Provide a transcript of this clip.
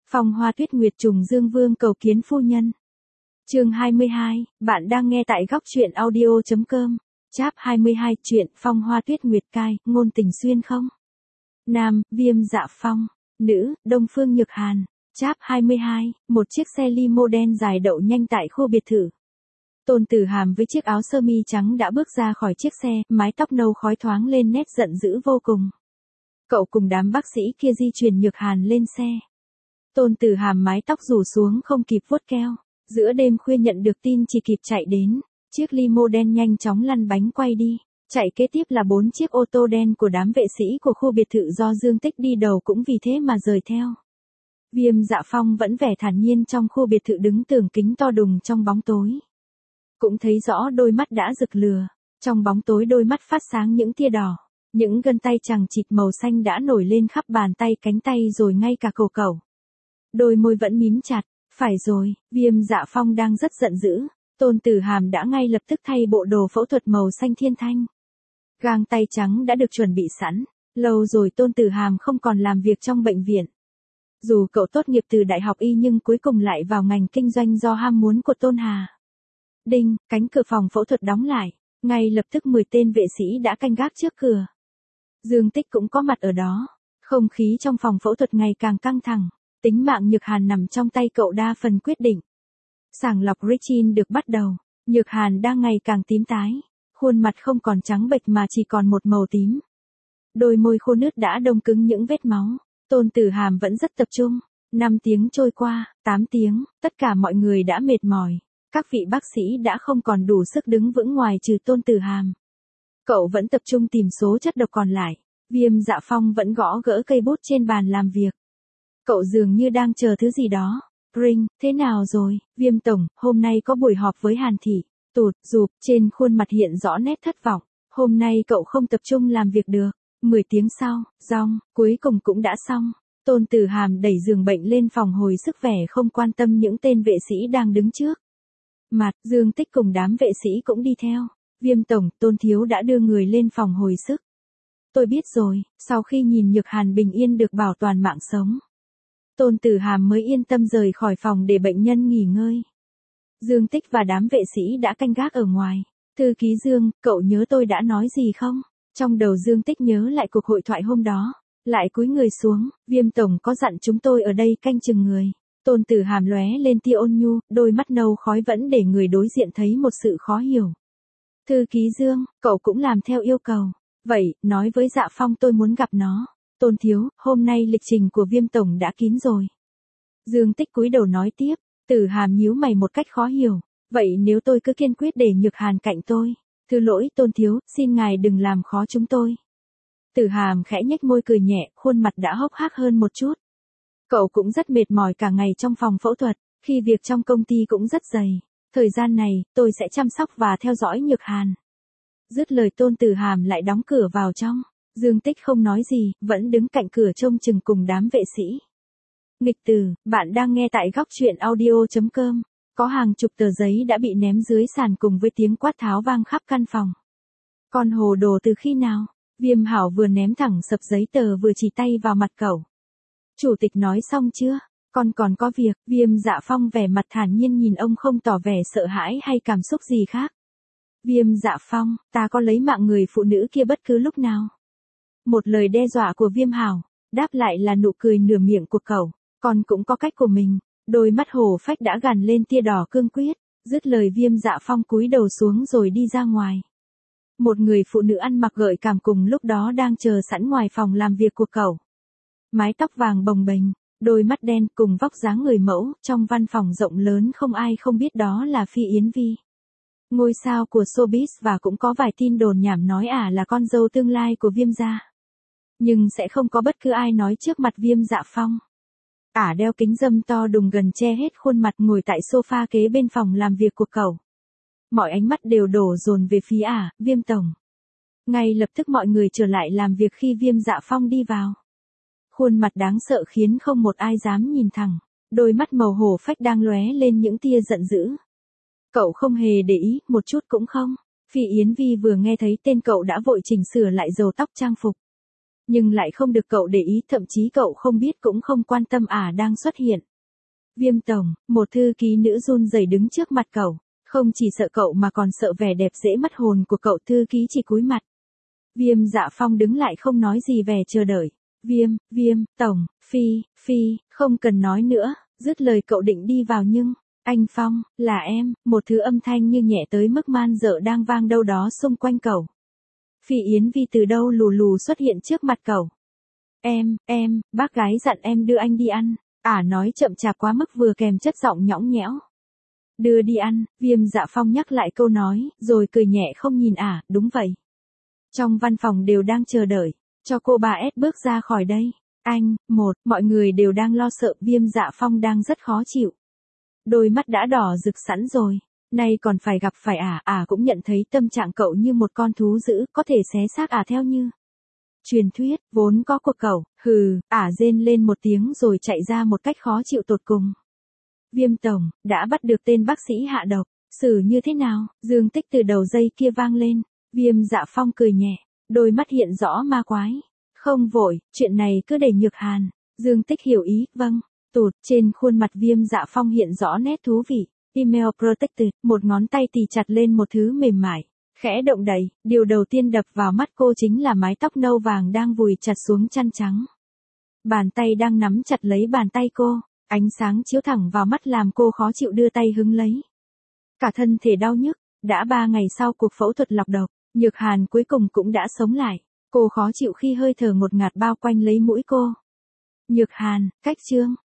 Phong Hoa Tuyết Nguyệt trùng Dương Vương cầu kiến phu nhân. Chương 22, bạn đang nghe tại góc truyện audio.com. Chap 22 chuyện Phong Hoa Tuyết Nguyệt cai, ngôn tình xuyên không? Nam, Viêm Dạ Phong. Nữ, Đông Phương Nhược Hàn. Chap 22, một chiếc xe limo đen dài đậu nhanh tại khu biệt thự. Tôn Tử Hàm với chiếc áo sơ mi trắng đã bước ra khỏi chiếc xe, mái tóc nâu khói thoáng lên nét giận dữ vô cùng. Cậu cùng đám bác sĩ kia di chuyển Nhược Hàn lên xe. Tôn Tử Hàm mái tóc rủ xuống không kịp vuốt keo. Giữa đêm khuya nhận được tin chỉ kịp chạy đến. Chiếc limo đen nhanh chóng lăn bánh quay đi. Chạy kế tiếp là 4 chiếc ô tô đen của đám vệ sĩ của khu biệt thự do Dương Tích đi đầu cũng vì thế mà rời theo. Viêm Dạ Phong vẫn vẻ thản nhiên trong khu biệt thự đứng tường kính to đùng trong bóng tối. Cũng thấy rõ đôi mắt đã rực lửa. Trong bóng tối đôi mắt phát sáng những tia đỏ. Những gân tay chằng chịt màu xanh đã nổi lên khắp bàn tay cánh tay rồi ngay cả cổ cẩu. Đôi môi vẫn mím chặt. Phải rồi, Viêm Dạ Phong đang rất giận dữ. Tôn Tử Hàm đã ngay lập tức thay bộ đồ phẫu thuật màu xanh thiên thanh. Găng tay trắng đã được chuẩn bị sẵn. Lâu rồi Tôn Tử Hàm không còn làm việc trong bệnh viện. Dù cậu tốt nghiệp từ đại học y nhưng cuối cùng lại vào ngành kinh doanh do ham muốn của Tôn Hà. Đinh, cánh cửa phòng phẫu thuật đóng lại. Ngay lập tức 10 tên vệ sĩ đã canh gác trước cửa. Dương Tích cũng có mặt ở đó. Không khí trong phòng phẫu thuật ngày càng căng thẳng. Tính mạng Nhược Hàn nằm trong tay cậu đa phần quyết định. Sàng lọc Richin được bắt đầu. Nhược Hàn đang ngày càng tím tái. Khuôn mặt không còn trắng bệch mà chỉ còn một màu tím. Đôi môi khô nứt đã đông cứng những vết máu. Tôn Tử Hàm vẫn rất tập trung. 5 tiếng trôi qua, 8 tiếng, tất cả mọi người đã mệt mỏi. Các vị bác sĩ đã không còn đủ sức đứng vững ngoài trừ Tôn Tử Hàm. Cậu vẫn tập trung tìm số chất độc còn lại. Viêm Dạ Phong vẫn gõ gỡ cây bút trên bàn làm việc. Cậu dường như đang chờ thứ gì đó. Ring, thế nào rồi, Viêm Tổng, hôm nay có buổi họp với Hàn Thị. Tụt, rụp, trên khuôn mặt hiện rõ nét thất vọng. Hôm nay cậu không tập trung làm việc được. 10 tiếng sau, rong, cuối cùng cũng đã xong. Tôn Tử Hàm đẩy giường bệnh lên phòng hồi sức vẻ không quan tâm những tên vệ sĩ đang đứng trước. Mặt, Dương Tích cùng đám vệ sĩ cũng đi theo. Viêm Tổng, Tôn Thiếu đã đưa người lên phòng hồi sức. Tôi biết rồi, sau khi nhìn Nhược Hàn bình yên được bảo toàn mạng sống. Tôn Tử Hàm mới yên tâm rời khỏi phòng để bệnh nhân nghỉ ngơi. Dương Tích và đám vệ sĩ đã canh gác ở ngoài. Thư ký Dương, cậu nhớ tôi đã nói gì không? Trong đầu Dương Tích nhớ lại cuộc hội thoại hôm đó. Lại cúi người xuống, Viêm Tổng có dặn chúng tôi ở đây canh chừng người. Tôn Tử Hàm lóe lên tia ôn nhu, đôi mắt nâu khói vẫn để người đối diện thấy một sự khó hiểu. Thư ký Dương, cậu cũng làm theo yêu cầu. Vậy, nói với Dạ Phong tôi muốn gặp nó. Tôn Thiếu, hôm nay lịch trình của Viêm Tổng đã kín rồi. Dương Tích cúi đầu nói tiếp. Tử Hàm nhíu mày một cách khó hiểu. Vậy nếu tôi cứ kiên quyết để Nhược Hàn cạnh tôi. Thứ lỗi Tôn Thiếu, xin ngài đừng làm khó chúng tôi. Tử Hàm khẽ nhếch môi cười nhẹ, khuôn mặt đã hốc hác hơn một chút. Cậu cũng rất mệt mỏi cả ngày trong phòng phẫu thuật, khi việc trong công ty cũng rất dày. Thời gian này, tôi sẽ chăm sóc và theo dõi Nhược Hàn. Dứt lời Tôn Tử Hàm lại đóng cửa vào trong. Dương Tích không nói gì, vẫn đứng cạnh cửa trông chừng cùng đám vệ sĩ. Nghịch tử, bạn đang nghe tại góc truyện audio.com. Có hàng chục tờ giấy đã bị ném dưới sàn cùng với tiếng quát tháo vang khắp căn phòng. Con hồ đồ từ khi nào? Viêm Hảo vừa ném thẳng sập giấy tờ vừa chỉ tay vào mặt cậu. Chủ tịch nói xong chưa? Con còn có việc. Viêm Dạ Phong vẻ mặt thản nhiên nhìn ông không tỏ vẻ sợ hãi hay cảm xúc gì khác. Viêm Dạ Phong, ta có lấy mạng người phụ nữ kia bất cứ lúc nào. Một lời đe dọa của Viêm Hảo, đáp lại là nụ cười nửa miệng của cậu. Con cũng có cách của mình. Đôi mắt hổ phách đã gằn lên tia đỏ cương quyết. Dứt lời Viêm Dạ Phong cúi đầu xuống rồi đi ra ngoài. Một người phụ nữ ăn mặc gợi cảm cùng lúc đó đang chờ sẵn ngoài phòng làm việc của cậu. Mái tóc vàng bồng bềnh, đôi mắt đen cùng vóc dáng người mẫu, trong văn phòng rộng lớn không ai không biết đó là Phi Yến Vi. Ngôi sao của showbiz và cũng có vài tin đồn nhảm nói là con dâu tương lai của Viêm gia. Nhưng sẽ không có bất cứ ai nói trước mặt Viêm Dạ Phong. Đeo kính râm to đùng gần che hết khuôn mặt ngồi tại sofa kế bên phòng làm việc của cậu. Mọi ánh mắt đều đổ dồn về phía Viêm Tổng. Ngay lập tức mọi người trở lại làm việc khi Viêm Dạ Phong đi vào. Khuôn mặt đáng sợ khiến không một ai dám nhìn thẳng. Đôi mắt màu hổ phách đang lóe lên những tia giận dữ. Cậu không hề để ý, một chút cũng không. Phi Yến Vi vừa nghe thấy tên cậu đã vội chỉnh sửa lại râu tóc trang phục. Nhưng lại không được cậu để ý, thậm chí cậu không biết cũng không quan tâm đang xuất hiện. Viêm tổng, một thư ký nữ run rẩy đứng trước mặt cậu. Không chỉ sợ cậu mà còn sợ vẻ đẹp dễ mất hồn của cậu. Thư ký chỉ cúi mặt. Viêm Dạ Phong đứng lại không nói gì, vẻ chờ đợi. Viêm tổng, Phi, không cần nói nữa. Dứt lời cậu định đi vào nhưng, anh Phong, là em, một thứ âm thanh như nhẹ tới mức man dợ đang vang đâu đó xung quanh cậu. Phi Yến Vi từ đâu lù lù xuất hiện trước mặt cậu. Em, bác gái dặn em đưa anh đi ăn. Nói chậm chạp quá mức vừa kèm chất giọng nhõng nhẽo. Đưa đi ăn, Viêm Dạ Phong nhắc lại câu nói, rồi cười nhẹ không nhìn đúng vậy. Trong văn phòng đều đang chờ đợi, cho cô bà S bước ra khỏi đây. Mọi người đều đang lo sợ, Viêm Dạ Phong đang rất khó chịu. Đôi mắt đã đỏ rực sẵn rồi, nay còn phải gặp phải cũng nhận thấy tâm trạng cậu như một con thú dữ, có thể xé xác theo như truyền thuyết, vốn có của cậu. Rên lên một tiếng rồi chạy ra một cách khó chịu tột cùng. Viêm tổng, đã bắt được tên bác sĩ hạ độc, xử như thế nào? Dương Tích từ đầu dây kia vang lên. Viêm Dạ Phong cười nhẹ, đôi mắt hiện rõ ma quái. Không vội, chuyện này cứ để Nhược Hàn. Dương Tích hiểu ý, vâng. Trên khuôn mặt Viêm Dạ Phong hiện rõ nét thú vị. Email protected, một ngón tay tì chặt lên một thứ mềm mại. Khẽ động đậy, điều đầu tiên đập vào mắt cô chính là mái tóc nâu vàng đang vùi chặt xuống chăn trắng. Bàn tay đang nắm chặt lấy bàn tay cô, ánh sáng chiếu thẳng vào mắt làm cô khó chịu đưa tay hứng lấy. Cả thân thể đau nhức, đã 3 ngày sau cuộc phẫu thuật lọc độc, Nhược Hàn cuối cùng cũng đã sống lại. Cô khó chịu khi hơi thở ngột ngạt bao quanh lấy mũi cô. Nhược Hàn, cách chương.